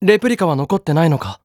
レプリカは残ってないのか？